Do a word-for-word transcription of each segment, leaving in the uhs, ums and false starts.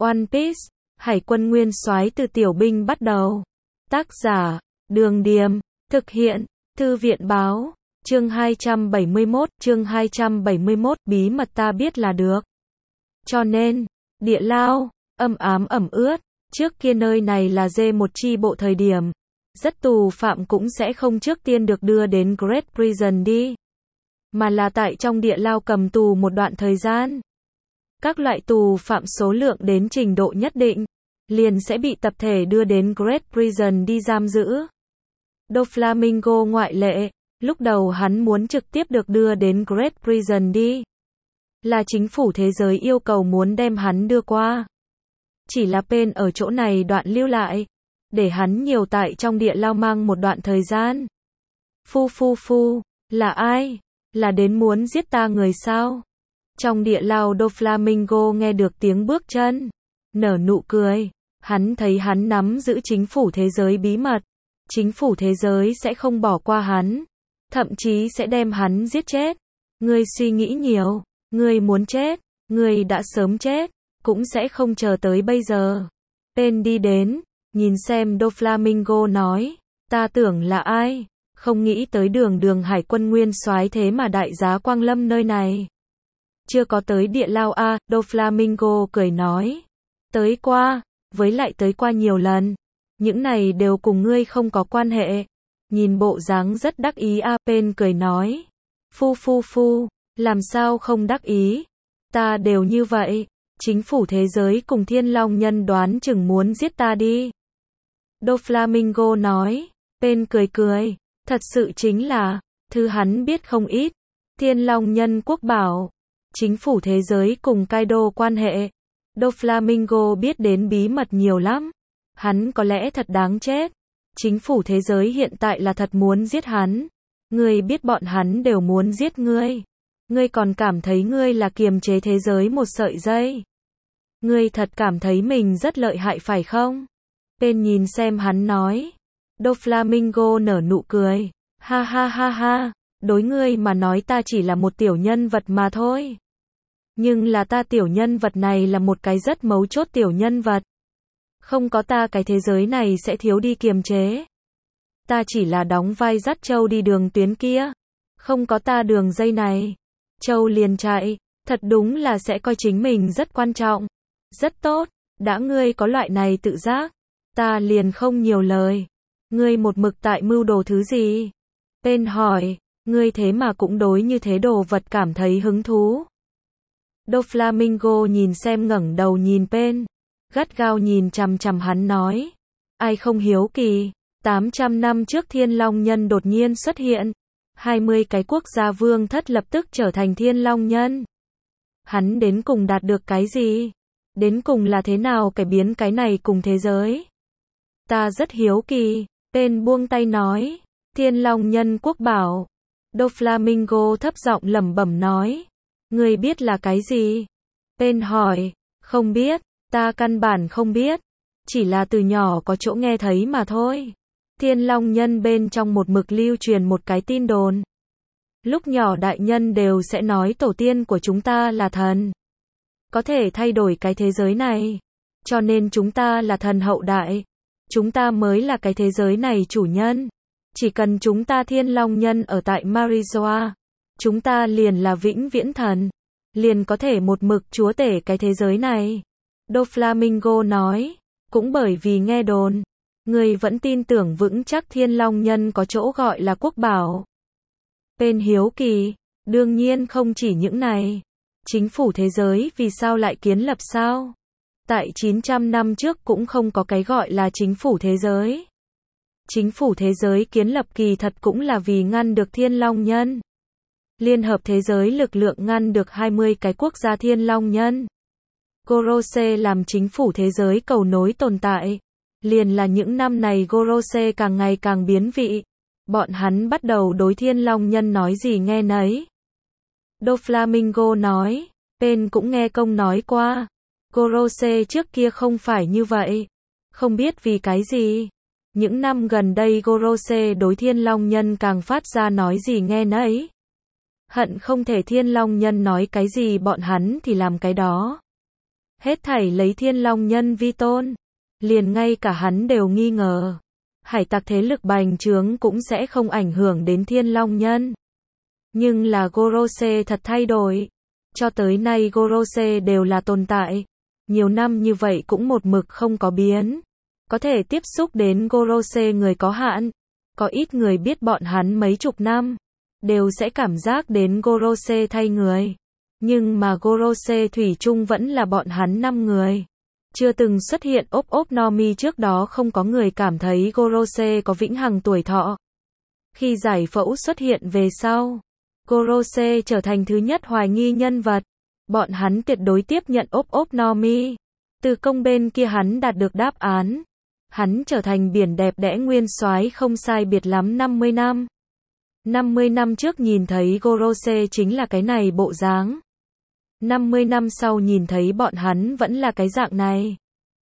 One Piece, Hải quân nguyên soái từ tiểu binh bắt đầu. Tác giả, Đường Điềm, thực hiện, Thư viện báo, chương hai trăm bảy mươi mốt, chương hai trăm bảy mươi mốt, bí mật ta biết là được. Cho nên, địa lao, âm ám ẩm ướt, trước kia nơi này là dê một chi bộ thời điểm, rất tù phạm cũng sẽ không trước tiên được đưa đến Great Prison đi, mà là tại trong địa lao cầm tù một đoạn thời gian. Các loại tù phạm số lượng đến trình độ nhất định, liền sẽ bị tập thể đưa đến Great Prison đi giam giữ. Doflamingo ngoại lệ, lúc đầu hắn muốn trực tiếp được đưa đến Great Prison đi. Là chính phủ thế giới yêu cầu muốn đem hắn đưa qua. Chỉ là Pen ở chỗ này đoạn lưu lại, để hắn nhiều tại trong địa lao mang một đoạn thời gian. Phu phu phu, là ai? Là đến muốn giết ta người sao? Trong địa lao Doflamingo nghe được tiếng bước chân, nở nụ cười, hắn thấy hắn nắm giữ chính phủ thế giới bí mật, chính phủ thế giới sẽ không bỏ qua hắn, thậm chí sẽ đem hắn giết chết. Ngươi suy nghĩ nhiều, ngươi muốn chết, ngươi đã sớm chết, cũng sẽ không chờ tới bây giờ. Pen đi đến, nhìn xem Doflamingo nói, ta tưởng là ai, không nghĩ tới đường đường hải quân nguyên soái thế mà đại giá quang lâm nơi này. Chưa có tới địa lao a, Doflamingo cười nói. Tới qua, với lại tới qua nhiều lần. Những này đều cùng ngươi không có quan hệ. Nhìn bộ dáng rất đắc ý a, Pen cười nói. Phu phu phu, làm sao không đắc ý? Ta đều như vậy. Chính phủ thế giới cùng Thiên Long nhân đoán chừng muốn giết ta đi. Doflamingo nói. Pen cười cười. Thật sự chính là, thứ hắn biết không ít. Thiên Long nhân quốc bảo. Chính phủ thế giới cùng Kaido quan hệ. Doflamingo biết đến bí mật nhiều lắm. Hắn có lẽ thật đáng chết. Chính phủ thế giới hiện tại là thật muốn giết hắn. Ngươi biết bọn hắn đều muốn giết ngươi. Ngươi còn cảm thấy ngươi là kiềm chế thế giới một sợi dây. Ngươi thật cảm thấy mình rất lợi hại phải không? Pen nhìn xem hắn nói. Doflamingo nở nụ cười. Ha ha ha ha, đối ngươi mà nói ta chỉ là một tiểu nhân vật mà thôi. Nhưng là ta tiểu nhân vật này là một cái rất mấu chốt tiểu nhân vật. Không có ta cái thế giới này sẽ thiếu đi kiềm chế. Ta chỉ là đóng vai dắt trâu đi đường tuyến kia. Không có ta đường dây này, trâu liền chạy. Thật đúng là sẽ coi chính mình rất quan trọng. Rất tốt, đã ngươi có loại này tự giác, ta liền không nhiều lời. Ngươi một mực tại mưu đồ thứ gì? Pen hỏi, ngươi thế mà cũng đối như thế đồ vật cảm thấy hứng thú. Doflamingo nhìn xem ngẩng đầu nhìn Pen, gắt gao nhìn chằm chằm hắn nói. Ai không hiếu kỳ, tám trăm năm trước Thiên Long nhân đột nhiên xuất hiện. hai mươi cái quốc gia vương thất lập tức trở thành Thiên Long nhân. Hắn đến cùng đạt được cái gì? Đến cùng là thế nào cải biến cái này cùng thế giới? Ta rất hiếu kỳ. Pen buông tay nói. Thiên Long nhân quốc bảo. Doflamingo thấp giọng lẩm bẩm nói. Ngươi biết là cái gì? Pen hỏi. Không biết, ta căn bản không biết. Chỉ là từ nhỏ có chỗ nghe thấy mà thôi. Thiên Long nhân bên trong một mực lưu truyền một cái tin đồn. Lúc nhỏ đại nhân đều sẽ nói tổ tiên của chúng ta là thần. Có thể thay đổi cái thế giới này. Cho nên chúng ta là thần hậu đại. Chúng ta mới là cái thế giới này chủ nhân. Chỉ cần chúng ta Thiên Long nhân ở tại Marizoa, chúng ta liền là vĩnh viễn thần. Liền có thể một mực chúa tể cái thế giới này. Doflamingo nói. Cũng bởi vì nghe đồn, người vẫn tin tưởng vững chắc Thiên Long nhân có chỗ gọi là quốc bảo. Pen hiếu kỳ. Đương nhiên không chỉ những này. Chính phủ thế giới vì sao lại kiến lập sao? Tại chín trăm năm trước cũng không có cái gọi là chính phủ thế giới. Chính phủ thế giới kiến lập kỳ thật cũng là vì ngăn được Thiên Long nhân. Liên hợp thế giới lực lượng ngăn được hai mươi cái quốc gia Thiên Long nhân. Gorose làm chính phủ thế giới cầu nối tồn tại. Liền là những năm này Gorose càng ngày càng biến vị. Bọn hắn bắt đầu đối Thiên Long nhân nói gì nghe nấy. Doflamingo nói. Pen cũng nghe công nói qua. Gorose trước kia không phải như vậy. Không biết vì cái gì. Những năm gần đây Gorose đối Thiên Long nhân càng phát ra nói gì nghe nấy. Hận không thể Thiên Long nhân nói cái gì bọn hắn thì làm cái đó. Hết thảy lấy Thiên Long Nhân vi tôn. Liền ngay cả hắn đều nghi ngờ. Hải tặc thế lực bành trướng cũng sẽ không ảnh hưởng đến Thiên Long Nhân. Nhưng là Gorose thật thay đổi. Cho tới nay Gorose đều là tồn tại. Nhiều năm như vậy cũng một mực không có biến. Có thể tiếp xúc đến Gorose người có hạn. Có ít người biết bọn hắn mấy chục năm. Đều sẽ cảm giác đến Gorose thay người. Nhưng mà Gorose thủy chung vẫn là bọn hắn năm người. Chưa từng xuất hiện ốp ốp no mi trước đó không có người cảm thấy Gorose có vĩnh hằng tuổi thọ. Khi giải phẫu xuất hiện về sau, Gorose trở thành thứ nhất hoài nghi nhân vật. Bọn hắn tuyệt đối tiếp nhận ốp ốp no mi. Từ công bên kia hắn đạt được đáp án. Hắn trở thành biển đẹp đẽ nguyên soái không sai biệt lắm năm mươi năm. năm mươi năm trước nhìn thấy Gorose chính là cái này bộ dáng. năm mươi năm sau nhìn thấy bọn hắn vẫn là cái dạng này.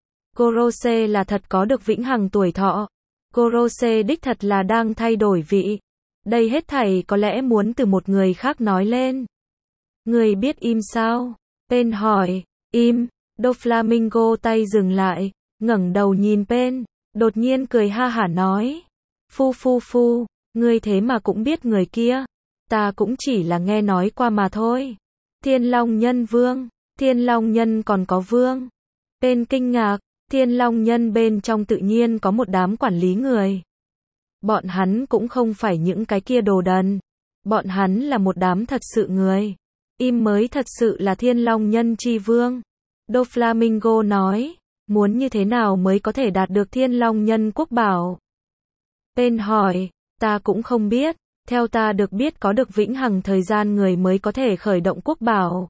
Gorose là thật có được vĩnh hằng tuổi thọ. Gorose đích thật là đang thay đổi vị. Đây hết thảy có lẽ muốn từ một người khác nói lên. Người biết im sao? Pen hỏi. Im. Doflamingo tay dừng lại, ngẩng đầu nhìn Pen, đột nhiên cười ha hả nói. Phu phu phu, ngươi thế mà cũng biết người kia. Ta cũng chỉ là nghe nói qua mà thôi. Thiên Long Nhân vương, Thiên Long Nhân còn có vương. Pen kinh ngạc, Thiên Long Nhân bên trong tự nhiên có một đám quản lý người. Bọn hắn cũng không phải những cái kia đồ đần. Bọn hắn là một đám thật sự người. Im mới thật sự là Thiên Long Nhân chi vương. Doflamingo nói, muốn như thế nào mới có thể đạt được Thiên Long Nhân quốc bảo? Pen hỏi, ta cũng không biết, theo ta được biết có được vĩnh hằng thời gian người mới có thể khởi động quốc bảo.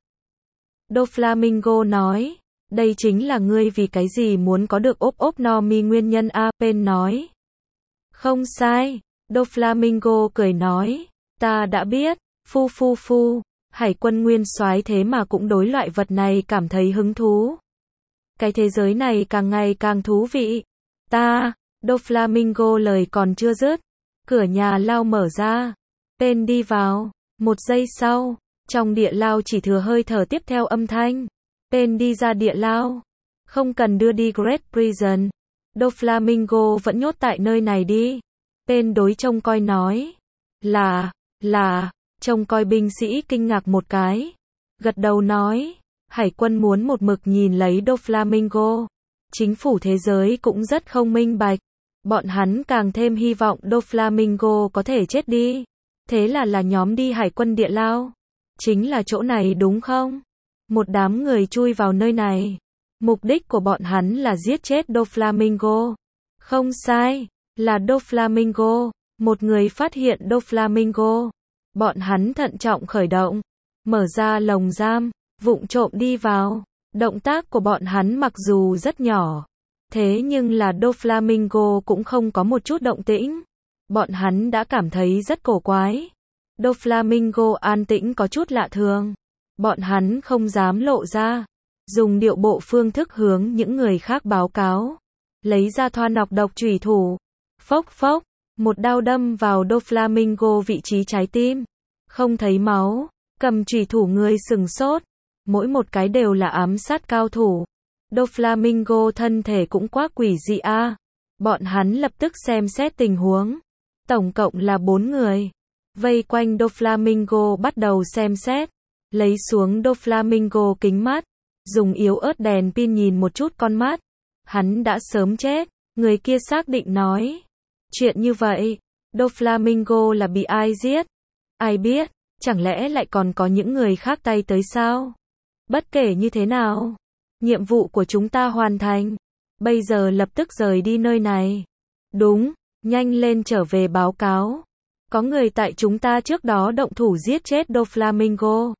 Doflamingo nói, đây chính là ngươi vì cái gì muốn có được ốp ốp no mi nguyên nhân a. Pen nói, không sai. Doflamingo cười nói, ta đã biết. Phu phu phu, hải quân nguyên soái thế mà cũng đối loại vật này cảm thấy hứng thú. Cái thế giới này càng ngày càng thú vị. Ta, Doflamingo lời còn chưa dứt, cửa nhà lao mở ra. Pen đi vào. Một giây sau, trong địa lao chỉ thừa hơi thở tiếp theo âm thanh. Pen đi ra địa lao. Không cần đưa đi Great Prison. Doflamingo vẫn nhốt tại nơi này đi. Pen đối trông coi nói. Là, là, trông coi binh sĩ kinh ngạc một cái. Gật đầu nói. Hải quân muốn một mực nhìn lấy Doflamingo. Chính phủ thế giới cũng rất không minh bạch. Bọn hắn càng thêm hy vọng Doflamingo có thể chết đi. Thế là là nhóm đi hải quân địa lao. Chính là chỗ này đúng không? Một đám người chui vào nơi này. Mục đích của bọn hắn là giết chết Doflamingo. Không sai, là Doflamingo. Một người phát hiện Doflamingo. Bọn hắn thận trọng khởi động. Mở ra lồng giam, vụng trộm đi vào. Động tác của bọn hắn mặc dù rất nhỏ. Thế nhưng là Doflamingo cũng không có một chút động tĩnh. Bọn hắn đã cảm thấy rất cổ quái. Doflamingo an tĩnh có chút lạ thường. Bọn hắn không dám lộ ra. Dùng điệu bộ phương thức hướng những người khác báo cáo. Lấy ra thoa nọc độc chủy thủ. Phốc phốc, một đao đâm vào Doflamingo vị trí trái tim. Không thấy máu. Cầm chủy thủ người sừng sốt. Mỗi một cái đều là ám sát cao thủ. Doflamingo thân thể cũng quá quỷ dị a. Bọn hắn lập tức xem xét tình huống. Tổng cộng là bốn người. Vây quanh Doflamingo bắt đầu xem xét. Lấy xuống Doflamingo kính mắt. Dùng yếu ớt đèn pin nhìn một chút con mắt. Hắn đã sớm chết. Người kia xác định nói. Chuyện như vậy, Doflamingo là bị ai giết? Ai biết, chẳng lẽ lại còn có những người khác tay tới sao? Bất kể như thế nào, nhiệm vụ của chúng ta hoàn thành. Bây giờ lập tức rời đi nơi này. Đúng, nhanh lên trở về báo cáo. Có người tại chúng ta trước đó động thủ giết chết Doflamingo.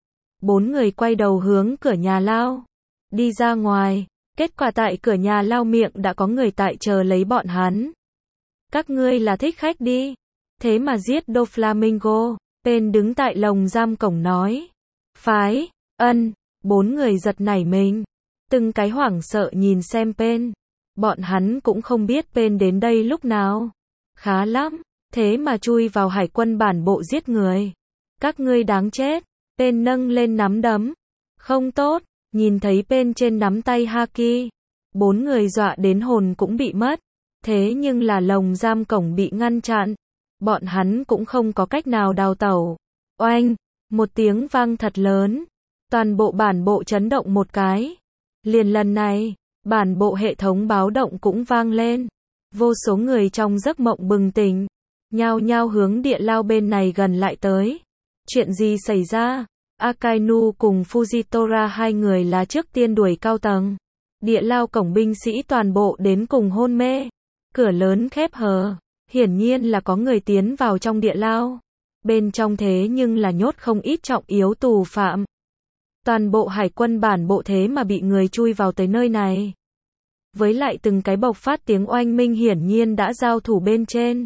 Bốn người quay đầu hướng cửa nhà lao. Đi ra ngoài, kết quả tại cửa nhà lao miệng đã có người tại chờ lấy bọn hắn. Các ngươi là thích khách đi. Thế mà giết Doflamingo. Pen đứng tại lồng giam cổng nói. Phái, ân, bốn người giật nảy mình. Từng cái hoảng sợ nhìn xem Pen. Bọn hắn cũng không biết Pen đến đây lúc nào. Khá lắm, thế mà chui vào hải quân bản bộ giết người. Các ngươi đáng chết. Pen nâng lên nắm đấm. Không tốt, Nhìn thấy bên trên nắm tay Haki, bốn người dọa đến hồn cũng bị mất. Thế nhưng là lồng giam cổng bị ngăn chặn. Bọn hắn cũng không có cách nào đào tẩu. Oanh, một tiếng vang thật lớn. Toàn bộ bản bộ chấn động một cái. Liền lần này, bản bộ hệ thống báo động cũng vang lên. Vô số người trong giấc mộng bừng tỉnh, nhao nhao hướng địa lao bên này gần lại tới. Chuyện gì xảy ra? Akainu cùng Fujitora hai người là trước tiên đuổi cao tầng. Địa lao cổng binh sĩ toàn bộ đến cùng hôn mê. Cửa lớn khép hờ. Hiển nhiên là có người tiến vào trong địa lao. Bên trong thế nhưng là nhốt không ít trọng yếu tù phạm. Toàn bộ hải quân bản bộ thế mà bị người chui vào tới nơi này. Với lại từng cái bộc phát tiếng oanh minh hiển nhiên đã giao thủ bên trên.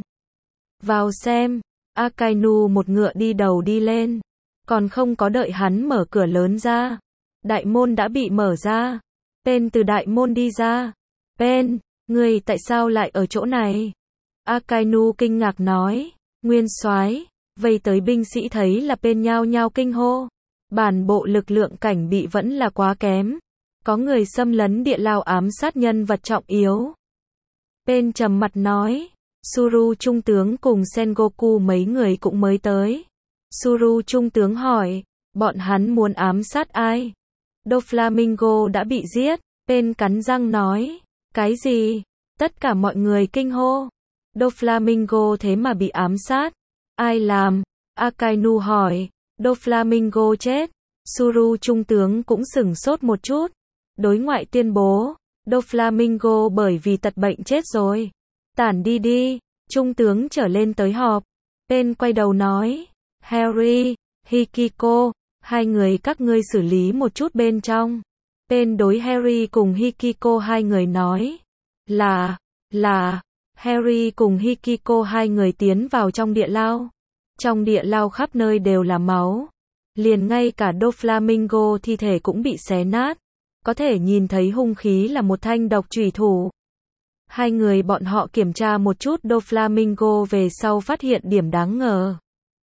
Vào xem, Akainu một ngựa đi đầu đi lên. Còn không có đợi hắn mở cửa lớn ra. Đại môn đã bị mở ra. Pen từ đại môn đi ra. Pen, người tại sao lại ở chỗ này? Akainu kinh ngạc nói. Nguyên soái, vây tới binh sĩ thấy là Pen nhao nhao kinh hô. Bản bộ lực lượng cảnh bị vẫn là quá kém. Có người xâm lấn địa lao ám sát nhân vật trọng yếu. Pen trầm mặt nói. Suru trung tướng cùng Sengoku mấy người cũng mới tới. Suru trung tướng hỏi. Bọn hắn muốn ám sát ai? Doflamingo đã bị giết. Pen cắn răng nói. Cái gì? Tất cả mọi người kinh hô. Doflamingo thế mà bị ám sát. Ai làm? Akainu hỏi. Doflamingo chết. Suru trung tướng cũng sửng sốt một chút. Đối ngoại tuyên bố. Doflamingo bởi vì tật bệnh chết rồi. Tản đi đi. Trung tướng trở lên tới họp. Pen quay đầu nói. Harry, Hikiko, hai người các ngươi xử lý một chút bên trong. Pen đối Harry cùng Hikiko hai người nói. Là, là, Harry cùng Hikiko hai người tiến vào trong địa lao. Trong địa lao khắp nơi đều là máu. Liền ngay cả Doflamingo thi thể cũng bị xé nát. Có thể nhìn thấy hung khí là một thanh độc chủy thủ. Hai người bọn họ kiểm tra một chút Doflamingo về sau phát hiện điểm đáng ngờ.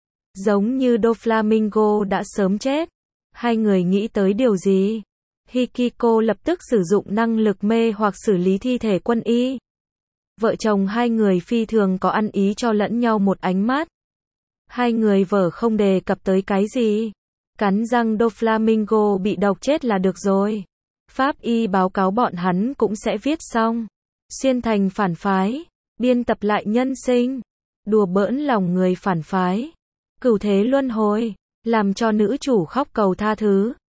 Giống như Doflamingo đã sớm chết. Hai người nghĩ tới điều gì? Hikiko lập tức sử dụng năng lực mê hoặc xử lý thi thể quân y. Vợ chồng hai người phi thường có ăn ý cho lẫn nhau một ánh mắt. Hai người vợ không đề cập tới cái gì. Cắn răng Doflamingo bị độc chết là được rồi. Pháp y báo cáo bọn hắn cũng sẽ viết xong. Xuyên thành phản phái. Biên tập lại nhân sinh. Đùa bỡn lòng người phản phái. Cửu thế luân hồi. Làm cho nữ chủ khóc cầu tha thứ.